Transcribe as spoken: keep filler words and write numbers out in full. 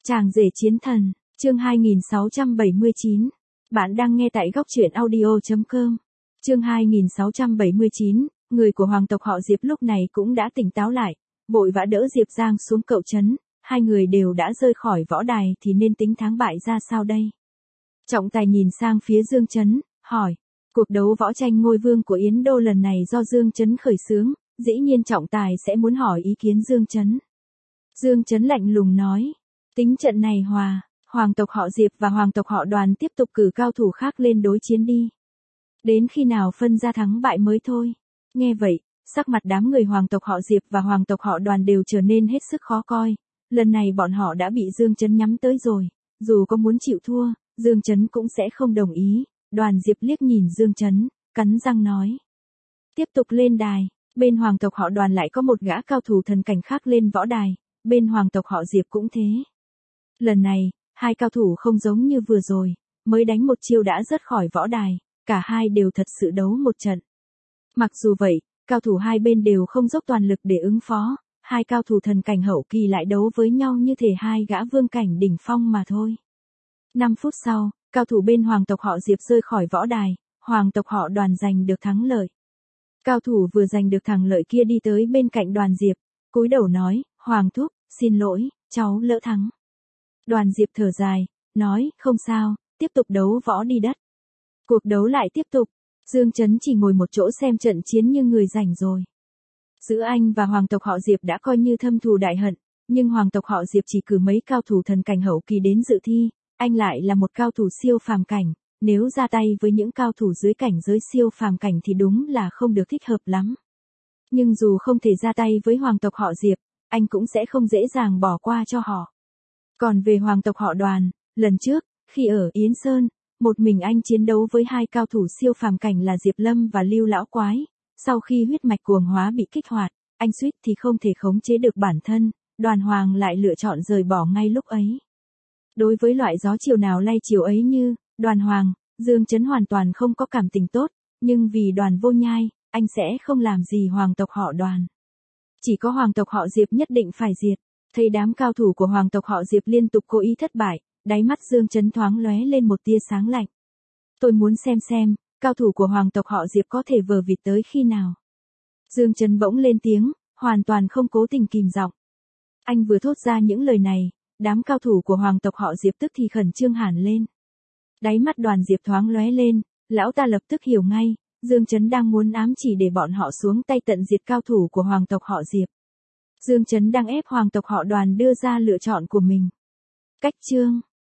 Chàng rể chiến thần, chương hai nghìn sáu trăm bảy mươi chín. Bạn đang nghe tại góc truyện audio chấm com. Chương hai nghìn sáu trăm bảy mươi chín, người của hoàng tộc họ Diệp lúc này cũng đã tỉnh táo lại, vội vã đỡ Diệp Giang xuống cậu trấn, hai người đều đã rơi khỏi võ đài thì nên tính thắng bại ra sao đây? Trọng Tài nhìn sang phía Dương Chấn, hỏi, cuộc đấu võ tranh ngôi vương của Yến Đô lần này do Dương Chấn khởi xướng, dĩ nhiên Trọng Tài sẽ muốn hỏi ý kiến Dương Chấn. Dương Chấn lạnh lùng nói, tính trận này hòa, hoàng tộc họ Diệp và hoàng tộc họ Đoàn tiếp tục cử cao thủ khác lên đối chiến đi. Đến khi nào phân ra thắng bại mới thôi. Nghe vậy, sắc mặt đám người hoàng tộc họ Diệp và hoàng tộc họ Đoàn đều trở nên hết sức khó coi. Lần này bọn họ đã bị Dương Chấn nhắm tới rồi, dù có muốn chịu thua, Dương Chấn cũng sẽ không đồng ý. Đoàn Diệp liếc nhìn Dương Chấn, cắn răng nói. Tiếp tục lên đài, bên hoàng tộc họ Đoàn lại có một gã cao thủ thần cảnh khác lên võ đài, bên hoàng tộc họ Diệp cũng thế. Lần này, hai cao thủ không giống như vừa rồi, mới đánh một chiêu đã rớt khỏi võ đài, cả hai đều thật sự đấu một trận. Mặc dù vậy, cao thủ hai bên đều không dốc toàn lực để ứng phó, hai cao thủ thần cảnh hậu kỳ lại đấu với nhau như thể hai gã vương cảnh đỉnh phong mà thôi. năm phút sau, cao thủ bên hoàng tộc họ Diệp rơi khỏi võ đài, hoàng tộc họ Đoàn giành được thắng lợi. Cao thủ vừa giành được thắng lợi kia đi tới bên cạnh Đoàn Diệp, cúi đầu nói, Hoàng thúc, xin lỗi, cháu lỡ thắng. Đoàn Diệp thở dài, nói, không sao, tiếp tục đấu võ đi đất. Cuộc đấu lại tiếp tục, Dương Chấn chỉ ngồi một chỗ xem trận chiến như người rảnh rồi. Giữa anh và hoàng tộc họ Diệp đã coi như thâm thù đại hận, nhưng hoàng tộc họ Diệp chỉ cử mấy cao thủ thần cảnh hậu kỳ đến dự thi, anh lại là một cao thủ siêu phàm cảnh, nếu ra tay với những cao thủ dưới cảnh giới siêu phàm cảnh thì đúng là không được thích hợp lắm. Nhưng dù không thể ra tay với hoàng tộc họ Diệp, anh cũng sẽ không dễ dàng bỏ qua cho họ. Còn về hoàng tộc họ Đoàn, lần trước, khi ở Yến Sơn, một mình anh chiến đấu với hai cao thủ siêu phàm cảnh là Diệp Lâm và Lưu Lão Quái. Sau khi huyết mạch cuồng hóa bị kích hoạt, anh suýt thì không thể khống chế được bản thân, Đoàn Hoàng lại lựa chọn rời bỏ ngay lúc ấy. Đối với loại gió chiều nào lay chiều ấy như Đoàn Hoàng, Dương Chấn hoàn toàn không có cảm tình tốt, nhưng vì Đoàn Vô Nhai, anh sẽ không làm gì hoàng tộc họ Đoàn. Chỉ có hoàng tộc họ Diệp nhất định phải diệt. Thấy đám cao thủ của hoàng tộc họ Diệp liên tục cố ý thất bại, đáy mắt Dương Chấn thoáng lóe lên một tia sáng lạnh. Tôi muốn xem xem, cao thủ của hoàng tộc họ Diệp có thể vờ vịt tới khi nào. Dương Chấn bỗng lên tiếng, hoàn toàn không cố tình kìm giọng. Anh vừa thốt ra những lời này, đám cao thủ của hoàng tộc họ Diệp tức thì khẩn trương hẳn lên. Đáy mắt Đoàn Diệp thoáng lóe lên, lão ta lập tức hiểu ngay, Dương Chấn đang muốn ám chỉ để bọn họ xuống tay tận diệt cao thủ của hoàng tộc họ Diệp. Dương Chấn đang ép hoàng tộc họ Đoàn đưa ra lựa chọn của mình. Cách chương